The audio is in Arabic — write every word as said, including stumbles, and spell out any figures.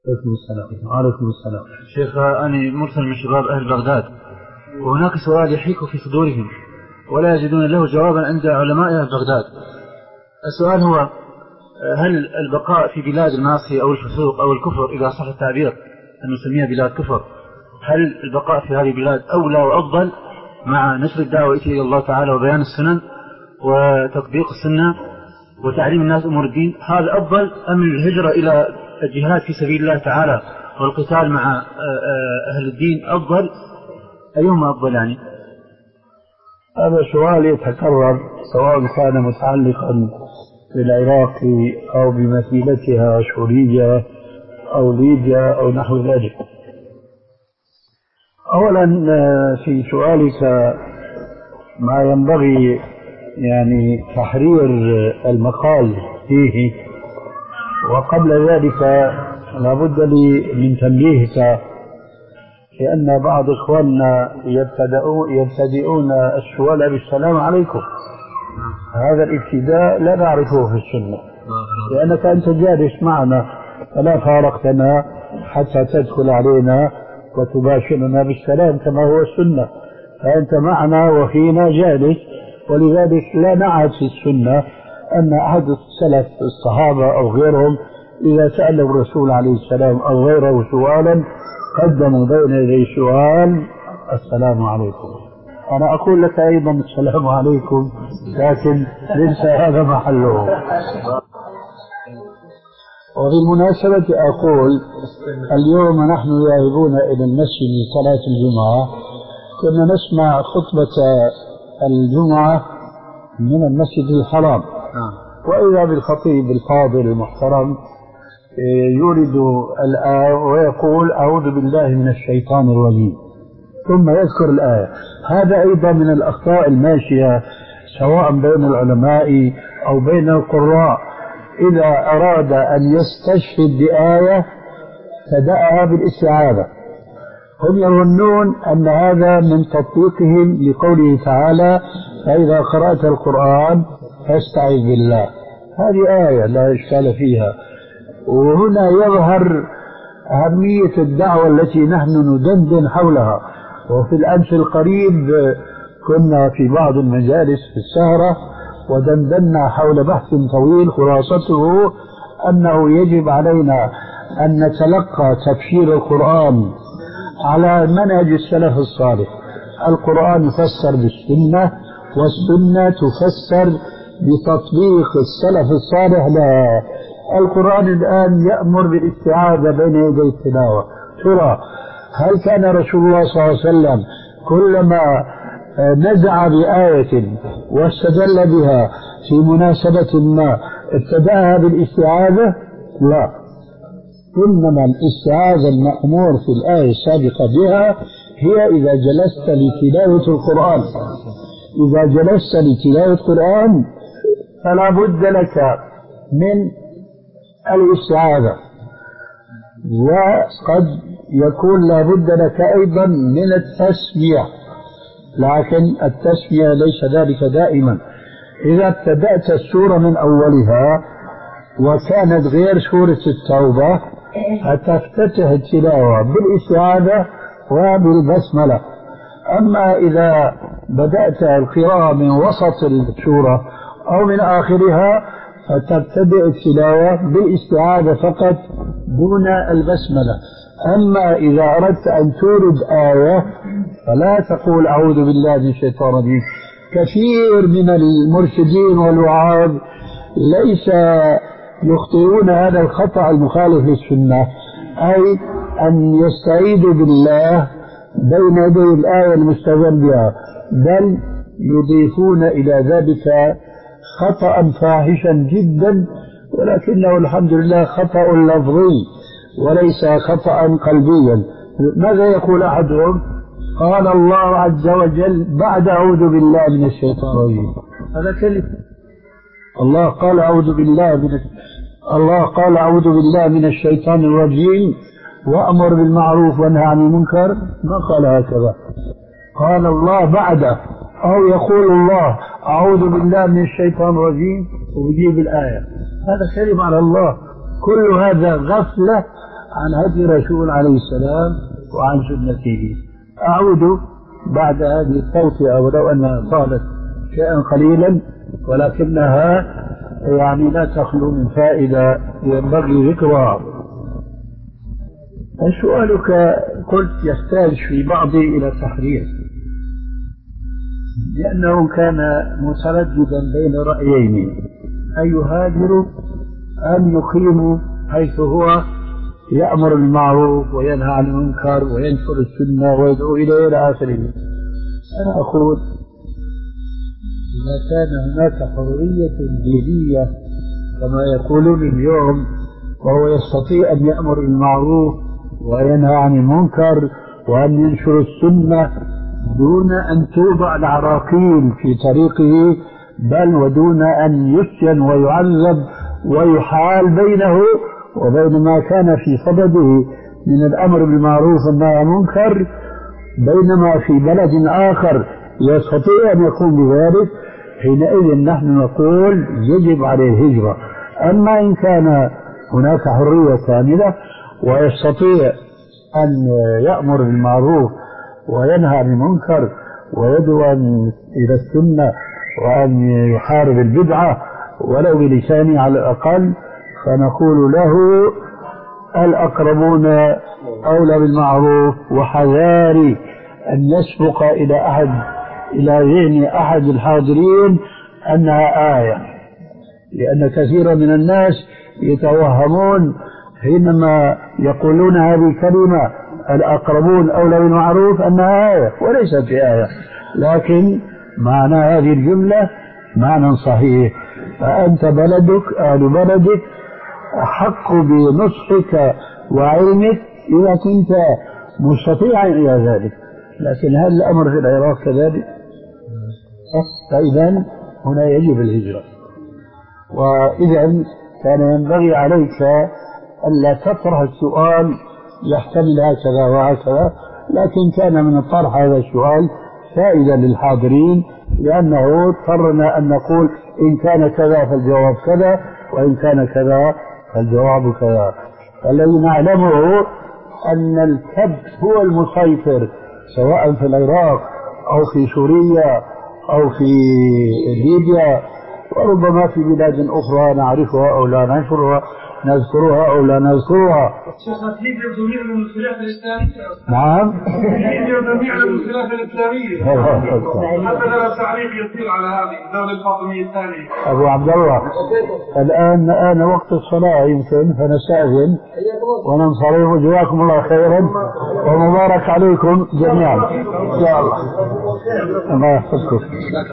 عليكم السلام. وعليكم السلام. شيخ، أنا مرسل من شباب أهل بغداد، وهناك سؤال يحيك في صدورهم ولا يجدون له جوابا عند علماء أهل بغداد. السؤال هو: هل البقاء في بلاد المعصية أو الفسوق أو الكفر، إذا صح التعبير أن نسميها بلاد كفر، هل البقاء في هذه البلاد أولى وأفضل مع نشر الدعوة إلى الله تعالى وبيان السنن وتطبيق السنة وتعليم الناس أمور الدين، هذا أفضل أم الهجرة إلى الجهاد في سبيل الله تعالى والقتال مع أهل الدين أفضل؟ أيهما أفضل يعني؟ هذا سؤال يتكرر سواء كان متعلقا بالعراق أو بمثيلتها سوريا أو ليبيا أو نحو ذلك. أولا في سؤالك ما ينبغي يعني تحرير المقال فيه، وقبل ذلك لابد لي من تنبيهك لأن بعض إخواننا يبتدئون السؤال بالسلام عليكم. هذا الابتداء لا نعرفه في السنة، لأنك أنت جالس معنا فلا فارقتنا حتى تدخل علينا وتباشرنا بالسلام كما هو السنة، فأنت معنا وفينا جالس، ولذلك لا نعهد في السنة أن أحد السلف الصحابة أو غيرهم إذا سأل الرسول عليه السلام أو غيره سؤالا قدموا بين يدي سؤال السلام عليكم. أنا أقول لك أيضا السلام عليكم، لكن ليس هذا محله. وبالمناسبة أقول اليوم نحن ذاهبون إلى المسجد لصلاة الجمعة، كنا نسمع خطبة الجمعة من المسجد الحرام، وإذا بالخطيب الفاضل المحترم يورد الآية ويقول أعوذ بالله من الشيطان الرجيم ثم يذكر الآية. هذا أيضا من الأخطاء الماشية سواء بين العلماء أو بين القراء، إذا أراد أن يستشهد بآية فدأها بالاستعاذة. هم يظنون أن هذا من تطبيقهم لقوله تعالى فإذا قرأت القرآن فاستعذ بالله. هذه آية لا إشكال فيها، وهنا يظهر أهمية الدعوة التي نحن ندندن حولها. وفي الأمس القريب كنا في بعض المجالس في السهرة ودندنا حول بحث طويل خلاصته أنه يجب علينا أن نتلقى تفسير القرآن على منهج السلف الصالح. القرآن يفسر بالسنة والسنة تفسر بتطبيق السلف الصالح لها. القرآن الآن يأمر بالاستعاذة بين يدي التلاوة. ترى هل كان رسول الله صلى الله عليه وسلم كلما نزع بآية واستدل بها في مناسبة ما ابتدأها بالاستعاذة؟ لا، إنما الاستعاذة المأمور في الآية السابقة بها هي إذا جلست لتلاوة القرآن. إذا جلست لتلاوة القرآن فلا بد لك من الاستعاذة، وقد يكون لا بد لك أيضا من التسمية، لكن التسمية ليس ذلك دائما. إذا ابتدأت السورة من أولها وكانت غير سورة التوبة فتفتتح التلاوة بالاستعاذة وبالبسملة. أما إذا بدأت القراءة من وسط السورة أو من آخرها فتبتدئ التلاوة بالاستعاذة فقط دون البسملة. أما إذا أردت أن تورد آية فلا تقول أعوذ بالله من الشيطان الرجيم. كثير من المرشدين والوعاظ ليس يخطئون هذا الخطأ المخالف للسنة، أي أن يستعيذوا بالله بين يدي الآية المستدل بها، بل يضيفون إلى ذلك خطأ فاحشا جدا، ولكنه الحمد لله خطأ لفظي وليس خطأ قلبيا. ماذا يقول أحدهم؟ قال الله عز وجل بعد أعوذ بالله من الشيطان الرجيم. هذا كلمة الله قال أعوذ بالله من الله قال أعوذ بالله من الشيطان الرجيم وأمر بالمعروف وانهى عن المنكر، ما قال هكذا. قال الله بعده، أو يقول الله أعوذ بالله من الشيطان الرجيم ويجيب الآية. هذا كلمة على الله. كل هذا غفلة عن هدي رسول عليه السلام وعن سنته. أعود بعد هذه التوطئة ولو أنها طالت شيئا قليلا ولكنها يعني لا تخلو من فائدة ينبغي ذكرها. سؤالك قلت يحتاج في بعضه إلى تحرير، لأنه كان مترددا بين رأيين: أن يهاجر أم يقيم حيث هو يأمر بالمعروف وينهى عن المنكر وينشر السنة ويدعو إليه إلى آخره. أنا أقول إذا كان هناك حرية دينية كما يقولون اليوم، وهو يستطيع أن يأمر بالمعروف وينهى عن المنكر وأن ينشر السنة دون أن توضع العراقيل في طريقه، بل ودون أن يسجن ويعذب ويحال بينه وبين ما كان في صدده من الأمر بالمعروف والنهي عن المنكر، بينما في بلد آخر يستطيع أن يقوم بذلك، حينئذ نحن نقول يجب عليه الهجرة. أما إن كان هناك حرية كاملة ويستطيع أن يأمر بالمعروف وينهى عن المنكر ويدعو إلى السنة وأن يحارب البدعة ولو بلسانه على الأقل، فنقول له الأقربون أولى بالمعروف، وحذاري أن يسبق إلى أحد إلى ذهن أحد الحاضرين أنها آية، لأن كثيرا من الناس يتوهمون حينما يقولون هذه الكلمة الأقربون أولى بالمعروف أنها آية، وليست آية، لكن معنى هذه الجملة معنى صحيح. فأنت بلدك أهل بلدك أحق بنصحك وعلمك إذا كنت مستطيعا إلى ذلك. لكن هل الأمر في العراق كذلك؟ فإذا هنا يجب الهجرة. وإذا كان ينبغي عليك ألا تطرح السؤال يحتمل هكذا وهكذا، لكن كان من الطرح هذا السؤال فائدة للحاضرين، لأنه اضطرنا أن نقول إن كان كذا فالجواب كذا وإن كان كذا فالجواب كذا. الذي نعلمه أن الكبت هو المسيطر سواء في العراق أو في سوريا أو في ليبيا، وربما في بلاد أخرى نعرفها أو لا نعرفها، نذكرها أو لا نذكرها. شيخنا في ليبيا جميع المنسلات الإسلامية. نعم. ليبيا جميع المنسلات الإسلامية. حتى لا تعليق يصير على هذه الدولة الفاطمية الثانية. أبو عبد الله، الآن آن وقت الصلاة يمكن، فنستأذن وننصرف. جزاكم الله خيرا ومبارك عليكم جميعا. يا الله. الله يحفظكم.